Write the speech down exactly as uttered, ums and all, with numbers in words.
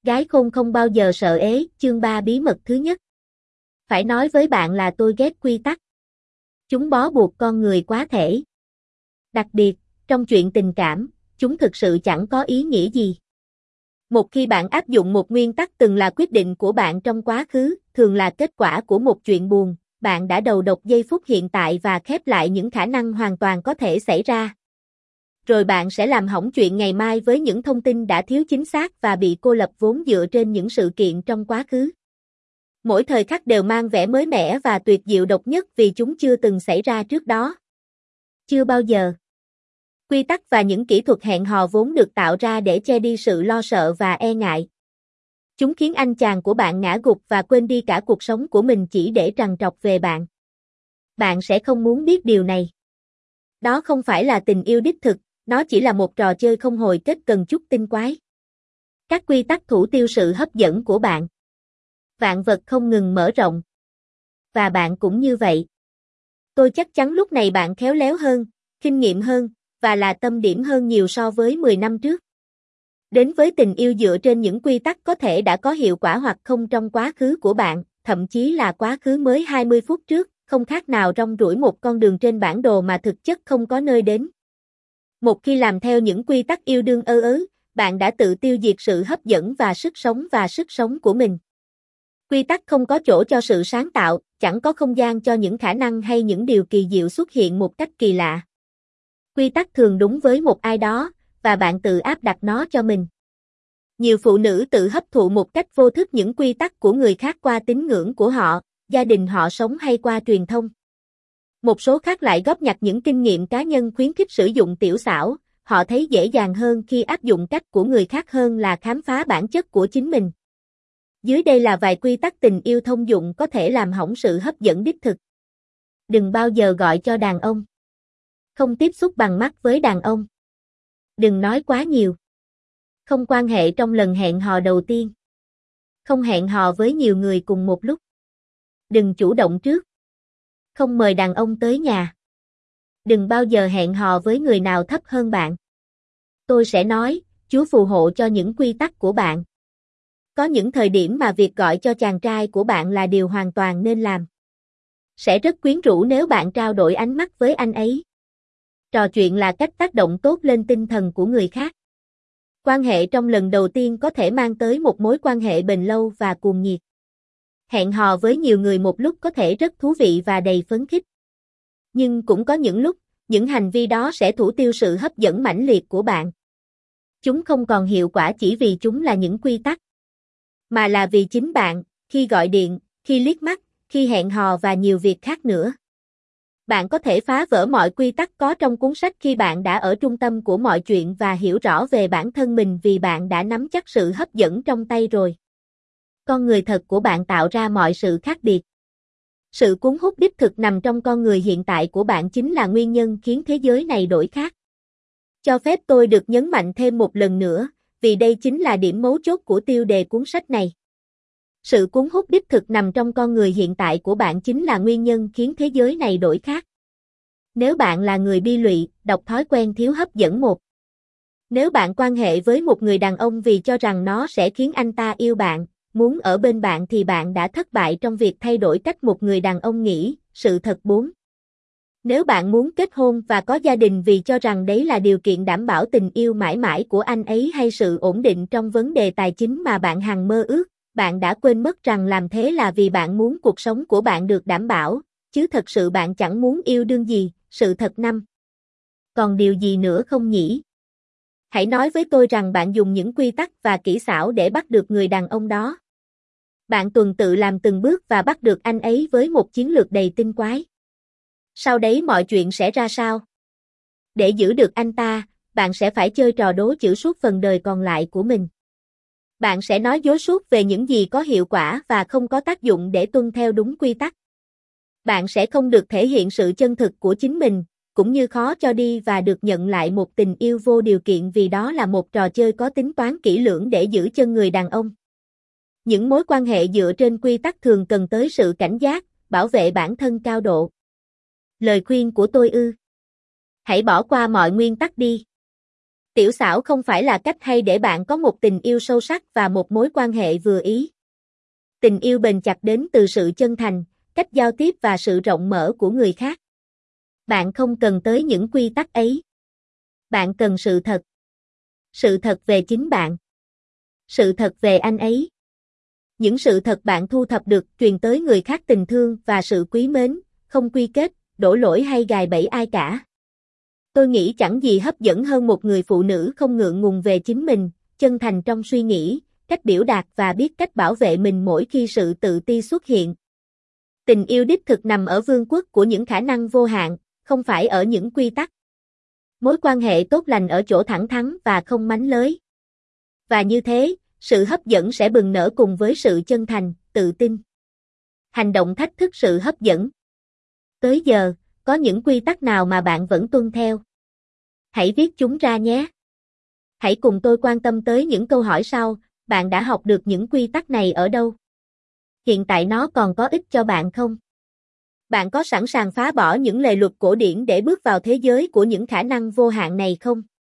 Gái khôn không bao giờ sợ ế, chương ba bí mật thứ nhất. Phải nói với bạn là tôi ghét quy tắc. Chúng bó buộc con người quá thể. Đặc biệt, trong chuyện tình cảm, chúng thực sự chẳng có ý nghĩa gì. Một khi bạn áp dụng một nguyên tắc từng là quyết định của bạn trong quá khứ, thường là kết quả của một chuyện buồn, bạn đã đầu độc giây phút hiện tại và khép lại những khả năng hoàn toàn có thể xảy ra. Rồi bạn sẽ làm hỏng chuyện ngày mai với những thông tin đã thiếu chính xác và bị cô lập vốn dựa trên những sự kiện trong quá khứ. Mỗi thời khắc đều mang vẻ mới mẻ và tuyệt diệu độc nhất vì chúng chưa từng xảy ra trước đó. Chưa bao giờ. Quy tắc và những kỹ thuật hẹn hò vốn được tạo ra để che đi sự lo sợ và e ngại. Chúng khiến anh chàng của bạn ngã gục và quên đi cả cuộc sống của mình chỉ để trằn trọc về bạn. Bạn sẽ không muốn biết điều này. Đó không phải là tình yêu đích thực, nó chỉ là một trò chơi không hồi kết cần chút tinh quái. Các quy tắc thủ tiêu sự hấp dẫn của bạn. Vạn vật không ngừng mở rộng. Và bạn cũng như vậy. Tôi chắc chắn lúc này bạn khéo léo hơn, kinh nghiệm hơn, và là tâm điểm hơn nhiều so với mười năm trước. Đến với tình yêu dựa trên những quy tắc có thể đã có hiệu quả hoặc không trong quá khứ của bạn, thậm chí là quá khứ mới hai mươi phút trước, không khác nào rong ruổi một con đường trên bản đồ mà thực chất không có nơi đến. Một khi làm theo những quy tắc yêu đương ơ ớ, bạn đã tự tiêu diệt sự hấp dẫn và sức sống và sức sống của mình. Quy tắc không có chỗ cho sự sáng tạo, chẳng có không gian cho những khả năng hay những điều kỳ diệu xuất hiện một cách kỳ lạ. Quy tắc thường đúng với một ai đó, và bạn tự áp đặt nó cho mình. Nhiều phụ nữ tự hấp thụ một cách vô thức những quy tắc của người khác qua tín ngưỡng của họ, gia đình họ sống hay qua truyền thông. Một số khác lại góp nhặt những kinh nghiệm cá nhân khuyến khích sử dụng tiểu xảo, họ thấy dễ dàng hơn khi áp dụng cách của người khác hơn là khám phá bản chất của chính mình. Dưới đây là vài quy tắc tình yêu thông dụng có thể làm hỏng sự hấp dẫn đích thực. Đừng bao giờ gọi cho đàn ông. Không tiếp xúc bằng mắt với đàn ông. Đừng nói quá nhiều. Không quan hệ trong lần hẹn hò đầu tiên. Không hẹn hò với nhiều người cùng một lúc. Đừng chủ động trước. Không mời đàn ông tới nhà. Đừng bao giờ hẹn hò với người nào thấp hơn bạn. Tôi sẽ nói, Chúa phù hộ cho những quy tắc của bạn. Có những thời điểm mà việc gọi cho chàng trai của bạn là điều hoàn toàn nên làm. Sẽ rất quyến rũ nếu bạn trao đổi ánh mắt với anh ấy. Trò chuyện là cách tác động tốt lên tinh thần của người khác. Quan hệ trong lần đầu tiên có thể mang tới một mối quan hệ bền lâu và cuồng nhiệt. Hẹn hò với nhiều người một lúc có thể rất thú vị và đầy phấn khích. Nhưng cũng có những lúc, những hành vi đó sẽ thủ tiêu sự hấp dẫn mãnh liệt của bạn. Chúng không còn hiệu quả chỉ vì chúng là những quy tắc, mà là vì chính bạn, khi gọi điện, khi liếc mắt, khi hẹn hò và nhiều việc khác nữa. Bạn có thể phá vỡ mọi quy tắc có trong cuốn sách khi bạn đã ở trung tâm của mọi chuyện và hiểu rõ về bản thân mình vì bạn đã nắm chắc sự hấp dẫn trong tay rồi. Con người thật của bạn tạo ra mọi sự khác biệt. Sự cuốn hút đích thực nằm trong con người hiện tại của bạn chính là nguyên nhân khiến thế giới này đổi khác. Cho phép tôi được nhấn mạnh thêm một lần nữa, vì đây chính là điểm mấu chốt của tiêu đề cuốn sách này. Sự cuốn hút đích thực nằm trong con người hiện tại của bạn chính là nguyên nhân khiến thế giới này đổi khác. Nếu bạn là người bi lụy, đọc thói quen thiếu hấp dẫn một. Nếu bạn quan hệ với một người đàn ông vì cho rằng nó sẽ khiến anh ta yêu bạn, muốn ở bên bạn thì bạn đã thất bại trong việc thay đổi cách một người đàn ông nghĩ, sự thật bốn. Nếu bạn muốn kết hôn và có gia đình vì cho rằng đấy là điều kiện đảm bảo tình yêu mãi mãi của anh ấy hay sự ổn định trong vấn đề tài chính mà bạn hằng mơ ước, bạn đã quên mất rằng làm thế là vì bạn muốn cuộc sống của bạn được đảm bảo, chứ thật sự bạn chẳng muốn yêu đương gì, sự thật năm. Còn điều gì nữa không nhỉ? Hãy nói với tôi rằng bạn dùng những quy tắc và kỹ xảo để bắt được người đàn ông đó. Bạn tuần tự làm từng bước và bắt được anh ấy với một chiến lược đầy tinh quái. Sau đấy mọi chuyện sẽ ra sao? Để giữ được anh ta, bạn sẽ phải chơi trò đố chữ suốt phần đời còn lại của mình. Bạn sẽ nói dối suốt về những gì có hiệu quả và không có tác dụng để tuân theo đúng quy tắc. Bạn sẽ không được thể hiện sự chân thực của chính mình, cũng như khó cho đi và được nhận lại một tình yêu vô điều kiện vì đó là một trò chơi có tính toán kỹ lưỡng để giữ chân người đàn ông. Những mối quan hệ dựa trên quy tắc thường cần tới sự cảnh giác, bảo vệ bản thân cao độ. Lời khuyên của tôi ư? Hãy bỏ qua mọi nguyên tắc đi. Tiểu xảo không phải là cách hay để bạn có một tình yêu sâu sắc và một mối quan hệ vừa ý. Tình yêu bền chặt đến từ sự chân thành, cách giao tiếp và sự rộng mở của người khác. Bạn không cần tới những quy tắc ấy. Bạn cần sự thật. Sự thật về chính bạn. Sự thật về anh ấy. Những sự thật bạn thu thập được truyền tới người khác tình thương và sự quý mến, không quy kết, đổ lỗi hay gài bẫy ai cả. Tôi nghĩ chẳng gì hấp dẫn hơn một người phụ nữ không ngượng ngùng về chính mình, chân thành trong suy nghĩ, cách biểu đạt và biết cách bảo vệ mình mỗi khi sự tự ti xuất hiện. Tình yêu đích thực nằm ở vương quốc của những khả năng vô hạn, không phải ở những quy tắc. Mối quan hệ tốt lành ở chỗ thẳng thắn và không mánh lới. Và như thế, sự hấp dẫn sẽ bừng nở cùng với sự chân thành, tự tin. Hành động thách thức sự hấp dẫn. Tới giờ, có những quy tắc nào mà bạn vẫn tuân theo? Hãy viết chúng ra nhé. Hãy cùng tôi quan tâm tới những câu hỏi sau, bạn đã học được những quy tắc này ở đâu? Hiện tại nó còn có ích cho bạn không? Bạn có sẵn sàng phá bỏ những lề luật cổ điển để bước vào thế giới của những khả năng vô hạn này không?